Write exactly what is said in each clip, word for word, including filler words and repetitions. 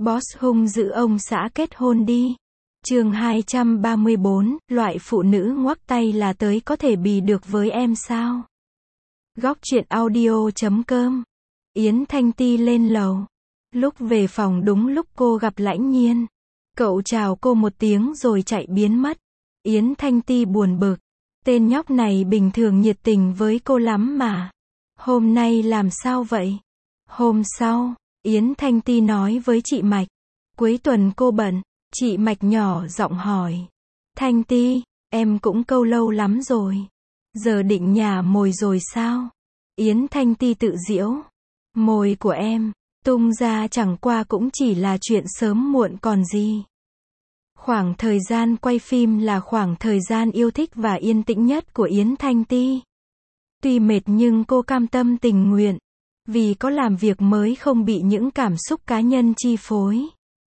Boss hung dữ ông xã kết hôn đi. Chương hai trăm ba mươi bốn, loại phụ nữ ngoắc tay là tới có thể bì được với em sao? Góc truyện audio chấm com. Yến Thanh Ti lên lầu. Lúc về phòng đúng lúc cô gặp Lãnh Nhiên. Cậu chào cô một tiếng rồi chạy biến mất. Yến Thanh Ti buồn bực. Tên nhóc này bình thường nhiệt tình với cô lắm mà. Hôm nay làm sao vậy? Hôm sau, Yến Thanh Ti nói với chị Mạch. Cuối tuần cô bận. Chị Mạch nhỏ giọng hỏi. Thanh Ti, em cũng câu lâu lắm rồi. Giờ định nhả mồi rồi sao? Yến Thanh Ti tự giễu. Mồi của em, tung ra chẳng qua cũng chỉ là chuyện sớm muộn còn gì. Khoảng thời gian quay phim là khoảng thời gian yêu thích và yên tĩnh nhất của Yến Thanh Ti. Tuy mệt nhưng cô cam tâm tình nguyện. Vì có làm việc mới không bị những cảm xúc cá nhân chi phối.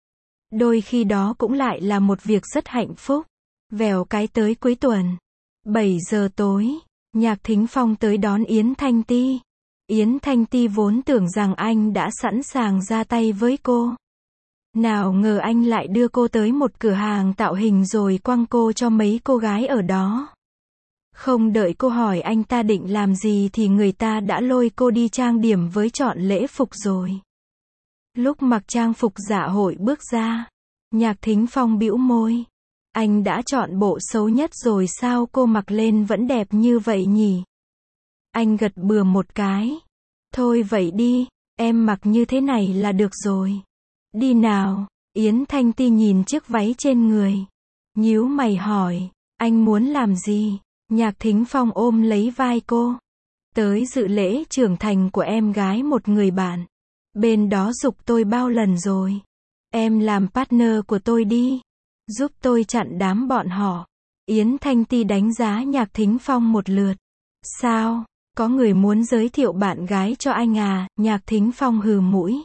Đôi khi đó cũng lại là một việc rất hạnh phúc. Vèo cái tới cuối tuần. bảy giờ tối, Nhạc Thính Phong tới đón Yến Thanh Ti. Yến Thanh Ti vốn tưởng rằng anh đã sẵn sàng ra tay với cô. Nào ngờ anh lại đưa cô tới một cửa hàng tạo hình rồi quăng cô cho mấy cô gái ở đó. Không đợi cô hỏi anh ta định làm gì thì người ta đã lôi cô đi trang điểm với chọn lễ phục rồi. Lúc mặc trang phục dạ hội bước ra, Nhạc Thính Phong bĩu môi. Anh đã chọn bộ xấu nhất rồi sao cô mặc lên vẫn đẹp như vậy nhỉ? Anh gật bừa một cái. Thôi vậy đi, em mặc như thế này là được rồi. Đi nào. Yến Thanh Ti nhìn chiếc váy trên người. Nhíu mày hỏi, anh muốn làm gì? Nhạc Thính Phong ôm lấy vai cô. Tới dự lễ trưởng thành của em gái một người bạn. Bên đó giục tôi bao lần rồi. Em làm partner của tôi đi. Giúp tôi chặn đám bọn họ. Yến Thanh Ti đánh giá Nhạc Thính Phong một lượt. Sao? Có người muốn giới thiệu bạn gái cho anh à? Nhạc Thính Phong hừ mũi.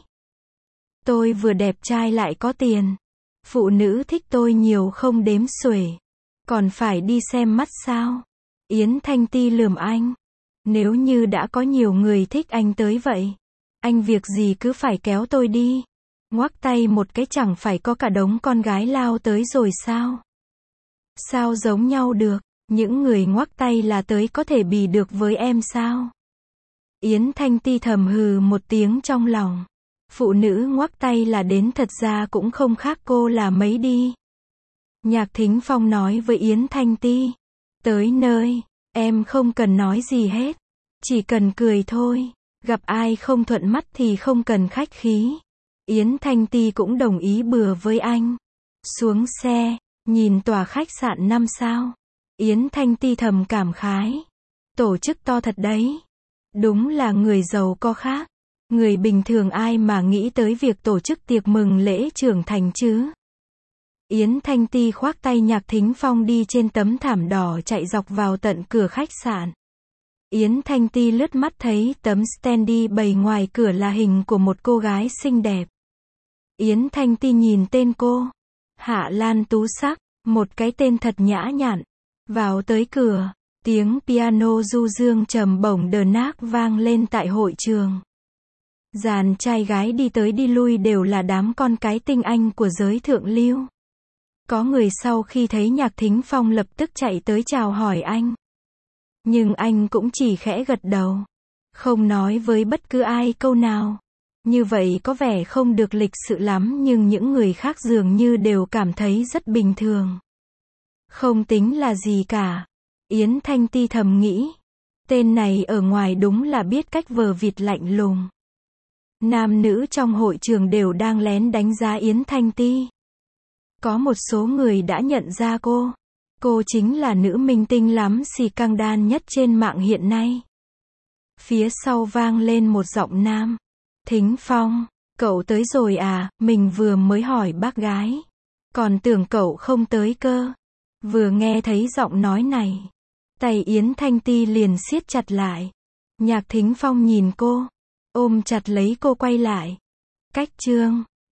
Tôi vừa đẹp trai lại có tiền. Phụ nữ thích tôi nhiều không đếm xuể. Còn phải đi xem mắt sao? Yến Thanh Ti lườm anh. Nếu như đã có nhiều người thích anh tới vậy, anh việc gì cứ phải kéo tôi đi. Ngoắc tay một cái chẳng phải có cả đống con gái lao tới rồi sao? Sao giống nhau được? Những người ngoắc tay là tới có thể bì được với em sao? Yến Thanh Ti thầm hừ một tiếng trong lòng. Phụ nữ ngoắc tay là đến thật ra cũng không khác cô là mấy đi. Nhạc Thính Phong nói với Yến Thanh Ti. Tới nơi, em không cần nói gì hết. Chỉ cần cười thôi. Gặp ai không thuận mắt thì không cần khách khí. Yến Thanh Ti cũng đồng ý bừa với anh. Xuống xe, nhìn tòa khách sạn năm sao. Yến Thanh Ti thầm cảm khái. Tổ chức to thật đấy. Đúng là người giàu có khác. Người bình thường ai mà nghĩ tới việc tổ chức tiệc mừng lễ trưởng thành chứ. Yến Thanh Ti khoác tay Nhạc Thính Phong đi trên tấm thảm đỏ chạy dọc vào tận cửa khách sạn. Yến Thanh Ti lướt mắt thấy tấm standee bày ngoài cửa là hình của một cô gái xinh đẹp. Yến Thanh Ti nhìn tên cô. Hạ Lan Tú Sắc, một cái tên thật nhã nhặn. Vào tới cửa, tiếng piano du dương trầm bổng đờ nác vang lên tại hội trường. Dàn trai gái đi tới đi lui đều là đám con cái tinh anh của giới thượng lưu. Có người sau khi thấy Nhạc Thính Phong lập tức chạy tới chào hỏi anh. Nhưng anh cũng chỉ khẽ gật đầu. Không nói với bất cứ ai câu nào. Như vậy có vẻ không được lịch sự lắm nhưng những người khác dường như đều cảm thấy rất bình thường. Không tính là gì cả. Yến Thanh Ti thầm nghĩ. Tên này ở ngoài đúng là biết cách vờ vịt lạnh lùng. Nam nữ trong hội trường đều đang lén đánh giá Yến Thanh Ti. Có một số người đã nhận ra cô. Cô chính là nữ minh tinh lắm xì căng đan nhất trên mạng hiện nay. Phía sau vang lên một giọng nam. Thính Phong, cậu tới rồi à? Mình vừa mới hỏi bác gái. Còn tưởng cậu không tới cơ. Vừa nghe thấy giọng nói này, tay Yến Thanh Ti liền siết chặt lại. Nhạc Thính Phong nhìn cô, ôm chặt lấy cô quay lại. Cách chương